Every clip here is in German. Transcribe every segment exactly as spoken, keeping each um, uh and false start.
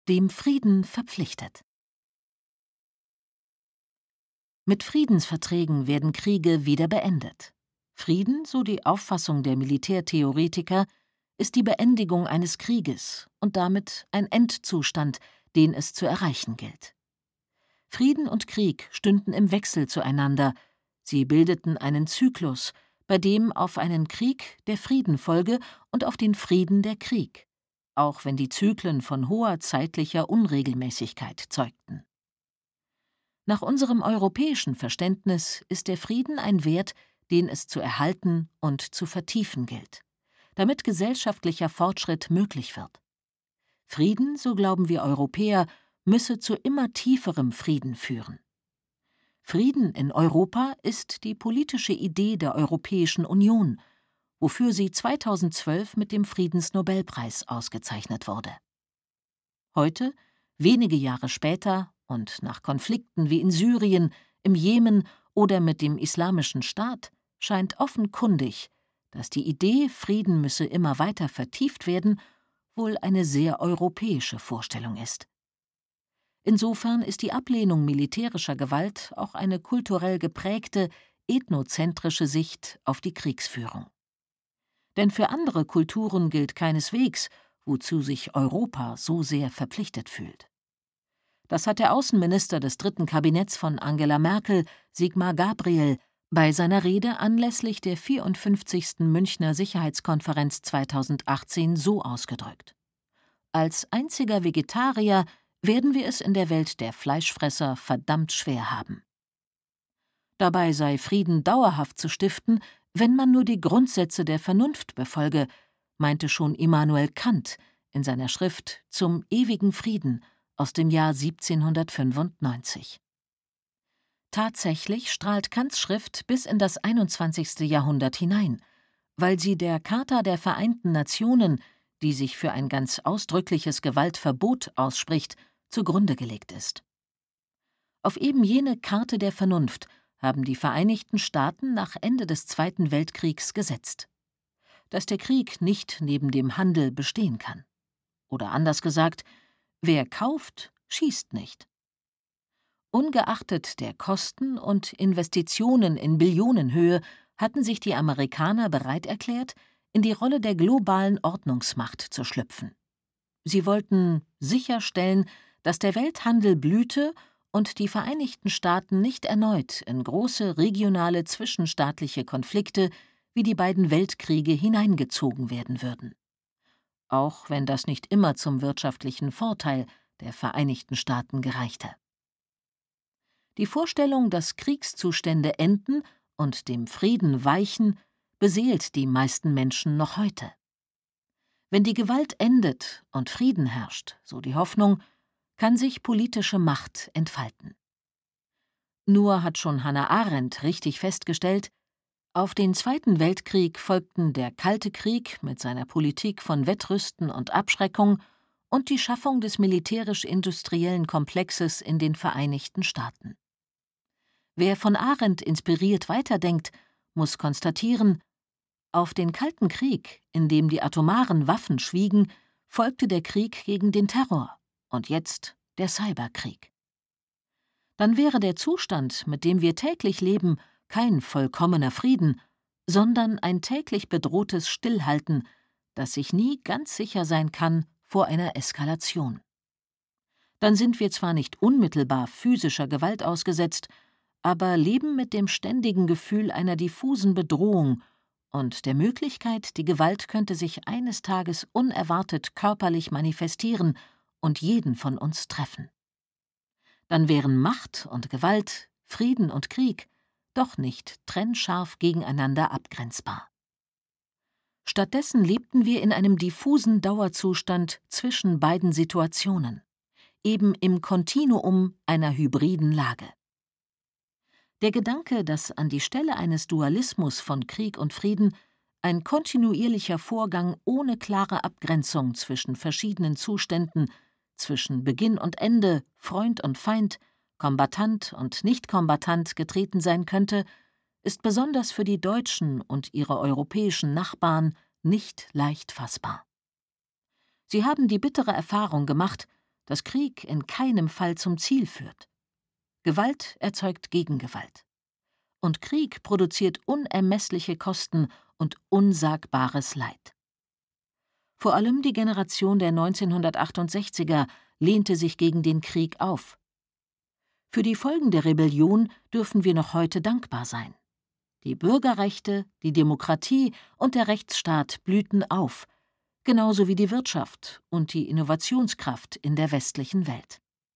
Dem Frieden verpflichtet. Mit Friedensverträgen werden Kriege wieder beendet. Frieden, so die Auffassung der Militärtheoretiker, ist die Beendigung eines Krieges und damit ein Endzustand, den es zu erreichen gilt. Frieden und Krieg stünden im Wechsel zueinander, sie bildeten einen Zyklus, bei dem auf einen Krieg der Frieden folge und auf den Frieden der Krieg, auch wenn die Zyklen von hoher zeitlicher Unregelmäßigkeit zeugten. Nach unserem europäischen Verständnis ist der Frieden ein Wert, den es zu erhalten und zu vertiefen gilt, damit gesellschaftlicher Fortschritt möglich wird. Frieden, so glauben wir Europäer, müsse zu immer tieferem Frieden führen. Frieden in Europa ist die politische Idee der Europäischen Union, wofür sie zweitausendzwölf mit dem Friedensnobelpreis ausgezeichnet wurde. Heute, wenige Jahre später und nach Konflikten wie in Syrien, im Jemen oder mit dem Islamischen Staat, scheint offenkundig, dass die Idee, Frieden müsse immer weiter vertieft werden, wohl eine sehr europäische Vorstellung ist. Insofern ist die Ablehnung militärischer Gewalt auch eine kulturell geprägte, ethnozentrische Sicht auf die Kriegsführung. Denn für andere Kulturen gilt keineswegs, wozu sich Europa so sehr verpflichtet fühlt. Das hat der Außenminister des dritten Kabinetts von Angela Merkel, Sigmar Gabriel, bei seiner Rede anlässlich der vierundfünfzigsten Münchner Sicherheitskonferenz zweitausendachtzehn so ausgedrückt: Als einziger Vegetarier werden wir es in der Welt der Fleischfresser verdammt schwer haben. Dabei sei Frieden dauerhaft zu stiften, wenn man nur die Grundsätze der Vernunft befolge, meinte schon Immanuel Kant in seiner Schrift Zum ewigen Frieden aus dem Jahr siebzehnhundertfünfundneunzig. Tatsächlich strahlt Kants Schrift bis in das einundzwanzigste Jahrhundert hinein, weil sie der Charta der Vereinten Nationen, die sich für ein ganz ausdrückliches Gewaltverbot ausspricht, zugrunde gelegt ist. Auf eben jene Karte der Vernunft haben die Vereinigten Staaten nach Ende des Zweiten Weltkriegs gesetzt, dass der Krieg nicht neben dem Handel bestehen kann. Oder anders gesagt, wer kauft, schießt nicht. Ungeachtet der Kosten und Investitionen in Billionenhöhe hatten sich die Amerikaner bereit erklärt, in die Rolle der globalen Ordnungsmacht zu schlüpfen. Sie wollten sicherstellen, dass der Welthandel blühte und die Vereinigten Staaten nicht erneut in große regionale zwischenstaatliche Konflikte wie die beiden Weltkriege hineingezogen werden würden. Auch wenn das nicht immer zum wirtschaftlichen Vorteil der Vereinigten Staaten gereichte. Die Vorstellung, dass Kriegszustände enden und dem Frieden weichen, beseelt die meisten Menschen noch heute. Wenn die Gewalt endet und Frieden herrscht, so die Hoffnung, kann sich politische Macht entfalten. Nur hat schon Hannah Arendt richtig festgestellt, auf den Zweiten Weltkrieg folgten der Kalte Krieg mit seiner Politik von Wettrüsten und Abschreckung und die Schaffung des militärisch-industriellen Komplexes in den Vereinigten Staaten. Wer von Arendt inspiriert weiterdenkt, muss konstatieren, auf den Kalten Krieg, in dem die atomaren Waffen schwiegen, folgte der Krieg gegen den Terror und jetzt der Cyberkrieg. Dann wäre der Zustand, mit dem wir täglich leben, kein vollkommener Frieden, sondern ein täglich bedrohtes Stillhalten, das sich nie ganz sicher sein kann vor einer Eskalation. Dann sind wir zwar nicht unmittelbar physischer Gewalt ausgesetzt, aber leben mit dem ständigen Gefühl einer diffusen Bedrohung und der Möglichkeit, die Gewalt könnte sich eines Tages unerwartet körperlich manifestieren und jeden von uns treffen. Dann wären Macht und Gewalt, Frieden und Krieg doch nicht trennscharf gegeneinander abgrenzbar. Stattdessen lebten wir in einem diffusen Dauerzustand zwischen beiden Situationen, eben im Kontinuum einer hybriden Lage. Der Gedanke, dass an die Stelle eines Dualismus von Krieg und Frieden ein kontinuierlicher Vorgang ohne klare Abgrenzung zwischen verschiedenen Zuständen, zwischen Beginn und Ende, Freund und Feind, Kombattant und Nicht-Kombattant getreten sein könnte, ist besonders für die Deutschen und ihre europäischen Nachbarn nicht leicht fassbar. Sie haben die bittere Erfahrung gemacht, dass Krieg in keinem Fall zum Ziel führt. Gewalt erzeugt Gegengewalt. Und Krieg produziert unermessliche Kosten und unsagbares Leid. Vor allem die Generation der neunzehnhundertachtundsechziger lehnte sich gegen den Krieg auf. Für die Folgen der Rebellion dürfen wir noch heute dankbar sein. Die Bürgerrechte, die Demokratie und der Rechtsstaat blühten auf, genauso wie die Wirtschaft und die Innovationskraft in der westlichen Welt.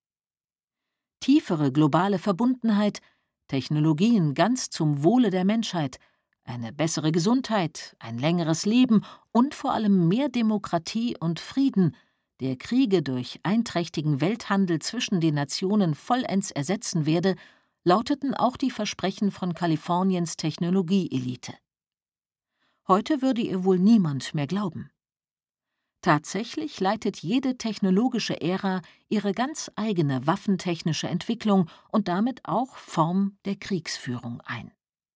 Tiefere globale Verbundenheit, Technologien ganz zum Wohle der Menschheit, eine bessere Gesundheit, ein längeres Leben und vor allem mehr Demokratie und Frieden, der Kriege durch einträchtigen Welthandel zwischen den Nationen vollends ersetzen werde, lauteten auch die Versprechen von Kaliforniens Technologieelite. Heute würde ihr wohl niemand mehr glauben. Tatsächlich leitet jede technologische Ära ihre ganz eigene waffentechnische Entwicklung und damit auch Form der Kriegsführung ein.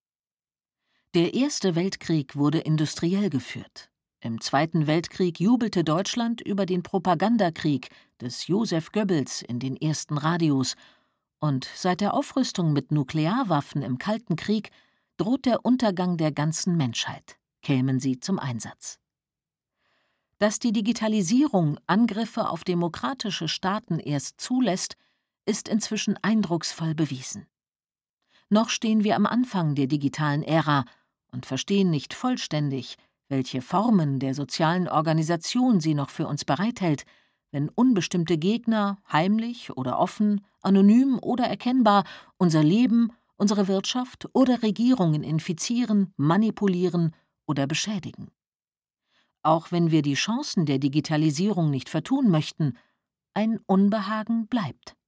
Der Erste Weltkrieg wurde industriell geführt. Im Zweiten Weltkrieg jubelte Deutschland über den Propagandakrieg des Joseph Goebbels in den ersten Radios, und seit der Aufrüstung mit Nuklearwaffen im Kalten Krieg droht der Untergang der ganzen Menschheit, kämen sie zum Einsatz. Dass die Digitalisierung Angriffe auf demokratische Staaten erst zulässt, ist inzwischen eindrucksvoll bewiesen. Noch stehen wir am Anfang der digitalen Ära und verstehen nicht vollständig, welche Formen der sozialen Organisation sie noch für uns bereithält, wenn unbestimmte Gegner heimlich oder offen, anonym oder erkennbar unser Leben, unsere Wirtschaft oder Regierungen infizieren, manipulieren oder beschädigen. Auch wenn wir die Chancen der Digitalisierung nicht vertun möchten, ein Unbehagen bleibt.